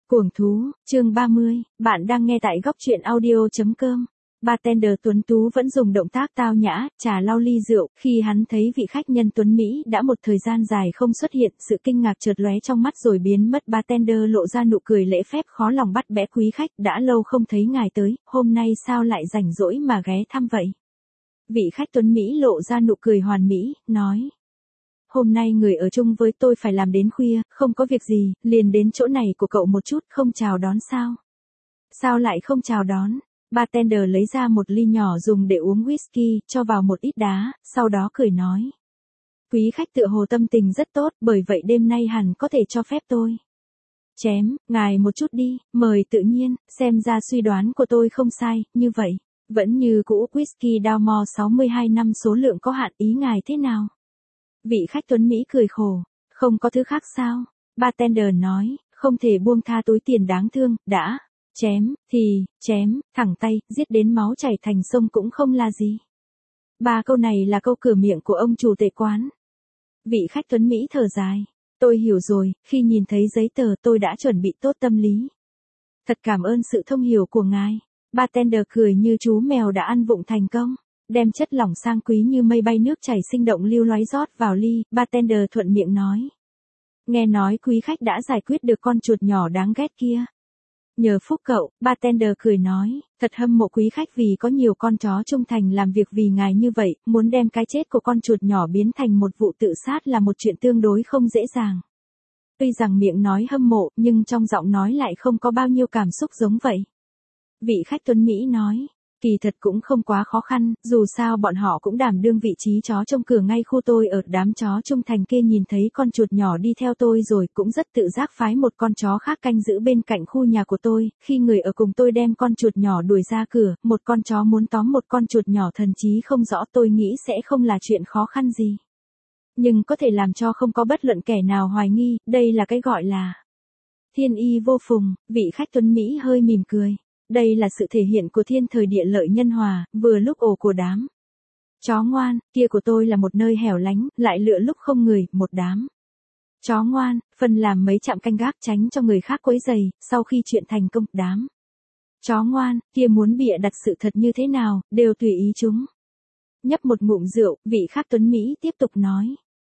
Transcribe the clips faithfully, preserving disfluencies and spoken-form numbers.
Cuồng thú, chương ba mươi, bạn đang nghe tại góc truyện audio chấm com. Bartender tuấn tú vẫn dùng động tác tao nhã, trà lau ly rượu, khi hắn thấy vị khách nhân tuấn Mỹ đã một thời gian dài không xuất hiện, sự kinh ngạc chợt lóe trong mắt rồi biến mất. Bartender lộ ra nụ cười lễ phép khó lòng bắt bẽ. Quý khách, đã lâu không thấy ngài tới, hôm nay sao lại rảnh rỗi mà ghé thăm vậy? Vị khách tuấn Mỹ lộ ra nụ cười hoàn mỹ, nói. Hôm nay người ở chung với tôi phải làm đến khuya, không có việc gì, liền đến chỗ này của cậu một chút, không chào đón sao? Sao lại không chào đón? Bartender lấy ra một ly nhỏ dùng để uống whisky, cho vào một ít đá, sau đó cười nói. Quý khách tựa hồ tâm tình rất tốt, bởi vậy đêm nay hẳn có thể cho phép tôi. Chém, ngài một chút đi, mời tự nhiên, xem ra suy đoán của tôi không sai, như vậy. Vẫn như cũ whisky Dalmore sáu mươi hai năm số lượng có hạn, ý ngài thế nào? Vị khách tuấn Mỹ cười khổ, không có thứ khác sao? Bartender nói, không thể buông tha túi tiền đáng thương, đã. Chém, thì, chém, thẳng tay, giết đến máu chảy thành sông cũng không là gì. Ba câu này là câu cửa miệng của ông chủ tệ quán. Vị khách tuấn Mỹ thở dài, tôi hiểu rồi, khi nhìn thấy giấy tờ tôi đã chuẩn bị tốt tâm lý. Thật cảm ơn sự thông hiểu của ngài. Bartender cười như chú mèo đã ăn vụng thành công. Đem chất lỏng sang quý như mây bay nước chảy sinh động lưu loái rót vào ly, Bartender thuận miệng nói. Nghe nói quý khách đã giải quyết được con chuột nhỏ đáng ghét kia. Nhờ phúc cậu, Bartender cười nói, thật hâm mộ quý khách vì có nhiều con chó trung thành làm việc vì ngài như vậy, muốn đem cái chết của con chuột nhỏ biến thành một vụ tự sát là một chuyện tương đối không dễ dàng. Tuy rằng miệng nói hâm mộ, nhưng trong giọng nói lại không có bao nhiêu cảm xúc giống vậy. Vị khách tuấn Mỹ nói. Kỳ thật cũng không quá khó khăn, dù sao bọn họ cũng đảm đương vị trí chó trông cửa ngay khu tôi ở. Đám chó trung thành kia nhìn thấy con chuột nhỏ đi theo tôi rồi cũng rất tự giác phái một con chó khác canh giữ bên cạnh khu nhà của tôi. Khi người ở cùng tôi đem con chuột nhỏ đuổi ra cửa, một con chó muốn tóm một con chuột nhỏ thần trí không rõ, tôi nghĩ sẽ không là chuyện khó khăn gì. Nhưng có thể làm cho không có bất luận kẻ nào hoài nghi, đây là cái gọi là thiên y vô phùng. Vị khách tuấn Mỹ hơi mỉm cười. Đây là sự thể hiện của thiên thời địa lợi nhân hòa, vừa lúc ổ của đám chó ngoan, kia của tôi là một nơi hẻo lánh, lại lựa lúc không người, một đám chó ngoan, phân làm mấy trạm canh gác tránh cho người khác quấy rầy. Sau khi chuyện thành công, đám chó ngoan, kia muốn bịa đặt sự thật như thế nào, đều tùy ý chúng. Nhấp một ngụm rượu, vị khách tuấn Mỹ tiếp tục nói.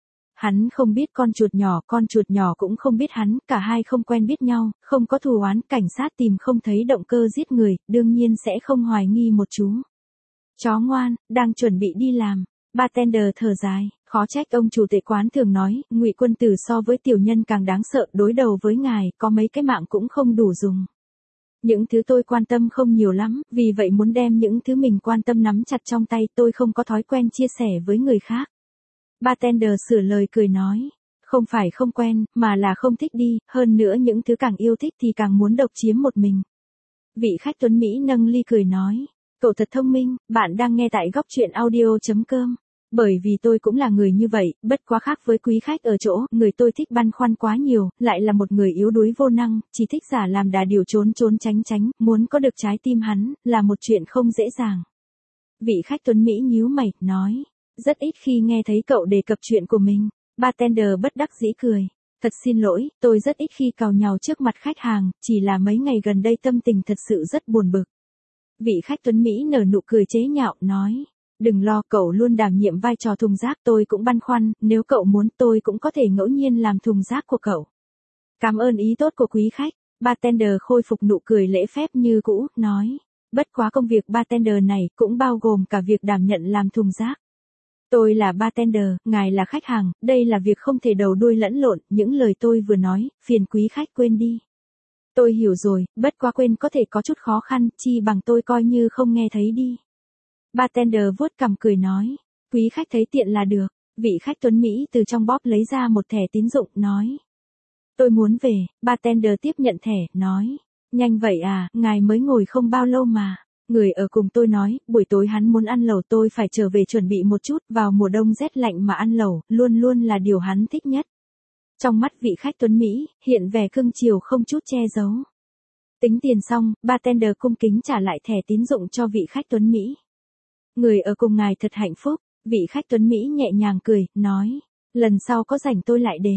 Hắn không biết con chuột nhỏ, con chuột nhỏ cũng không biết hắn, cả hai không quen biết nhau, không có thù oán, cảnh sát tìm không thấy động cơ giết người, đương nhiên sẽ không hoài nghi một chú chó ngoan, đang chuẩn bị đi làm. Bartender thở dài, khó trách ông chủ tệ quán thường nói, Ngụy Quân Tử so với tiểu nhân càng đáng sợ, đối đầu với ngài, có mấy cái mạng cũng không đủ dùng. Những thứ tôi quan tâm không nhiều lắm, vì vậy muốn đem những thứ mình quan tâm nắm chặt trong tay, tôi không có thói quen chia sẻ với người khác. Bartender sửa lời cười nói, không phải không quen, mà là không thích đi, hơn nữa những thứ càng yêu thích thì càng muốn độc chiếm một mình. Vị khách tuấn Mỹ nâng ly cười nói, cậu thật thông minh, bạn đang nghe tại góc truyện audio chấm com. Bởi vì tôi cũng là người như vậy, bất quá khác với quý khách ở chỗ, người tôi thích băn khoăn quá nhiều, lại là một người yếu đuối vô năng, chỉ thích giả làm đà điều trốn trốn tránh tránh, muốn có được trái tim hắn, là một chuyện không dễ dàng. Vị khách tuấn Mỹ nhíu mày, nói. Rất ít khi nghe thấy cậu đề cập chuyện của mình. Bartender bất đắc dĩ cười. Thật xin lỗi, tôi rất ít khi càu nhàu trước mặt khách hàng, chỉ là mấy ngày gần đây tâm tình thật sự rất buồn bực. Vị khách tuấn Mỹ nở nụ cười chế nhạo, nói. Đừng lo, cậu luôn đảm nhiệm vai trò thùng rác, tôi cũng băn khoăn, nếu cậu muốn tôi cũng có thể ngẫu nhiên làm thùng rác của cậu. Cảm ơn ý tốt của quý khách. Bartender khôi phục nụ cười lễ phép như cũ, nói. Bất quá công việc bartender này cũng bao gồm cả việc đảm nhận làm thùng rác. Tôi là bartender, ngài là khách hàng, đây là việc không thể đầu đuôi lẫn lộn, những lời tôi vừa nói, phiền quý khách quên đi. Tôi hiểu rồi, bất quá quên có thể có chút khó khăn, chi bằng tôi coi như không nghe thấy đi. Bartender vuốt cằm cười nói, quý khách thấy tiện là được. Vị khách tuấn Mỹ từ trong bóp lấy ra một thẻ tín dụng, nói. Tôi muốn về. Bartender tiếp nhận thẻ, nói. Nhanh vậy à, ngài mới ngồi không bao lâu mà. Người ở cùng tôi nói, buổi tối hắn muốn ăn lẩu, tôi phải trở về chuẩn bị một chút, vào mùa đông rét lạnh mà ăn lẩu, luôn luôn là điều hắn thích nhất. Trong mắt vị khách tuấn Mỹ, hiện vẻ cưng chiều không chút che giấu. Tính tiền xong, bartender cung kính trả lại thẻ tín dụng cho vị khách tuấn Mỹ. Người ở cùng ngài thật hạnh phúc, vị khách tuấn Mỹ nhẹ nhàng cười, nói, lần sau có rảnh tôi lại đến.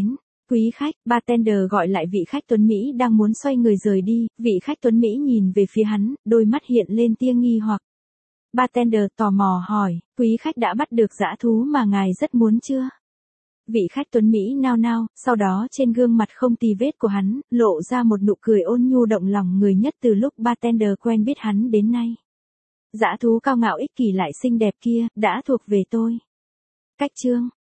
Quý khách, bartender gọi lại vị khách Tuấn Mỹ đang muốn xoay người rời đi, vị khách Tuấn Mỹ nhìn về phía hắn, đôi mắt hiện lên tia nghi hoặc. Bartender tò mò hỏi, quý khách đã bắt được dã thú mà ngài rất muốn chưa? Vị khách Tuấn Mỹ nao nao, sau đó trên gương mặt không tì vết của hắn, lộ ra một nụ cười ôn nhu động lòng người nhất từ lúc bartender quen biết hắn đến nay. Dã thú cao ngạo ích kỷ lại xinh đẹp kia, đã thuộc về tôi. Cách chương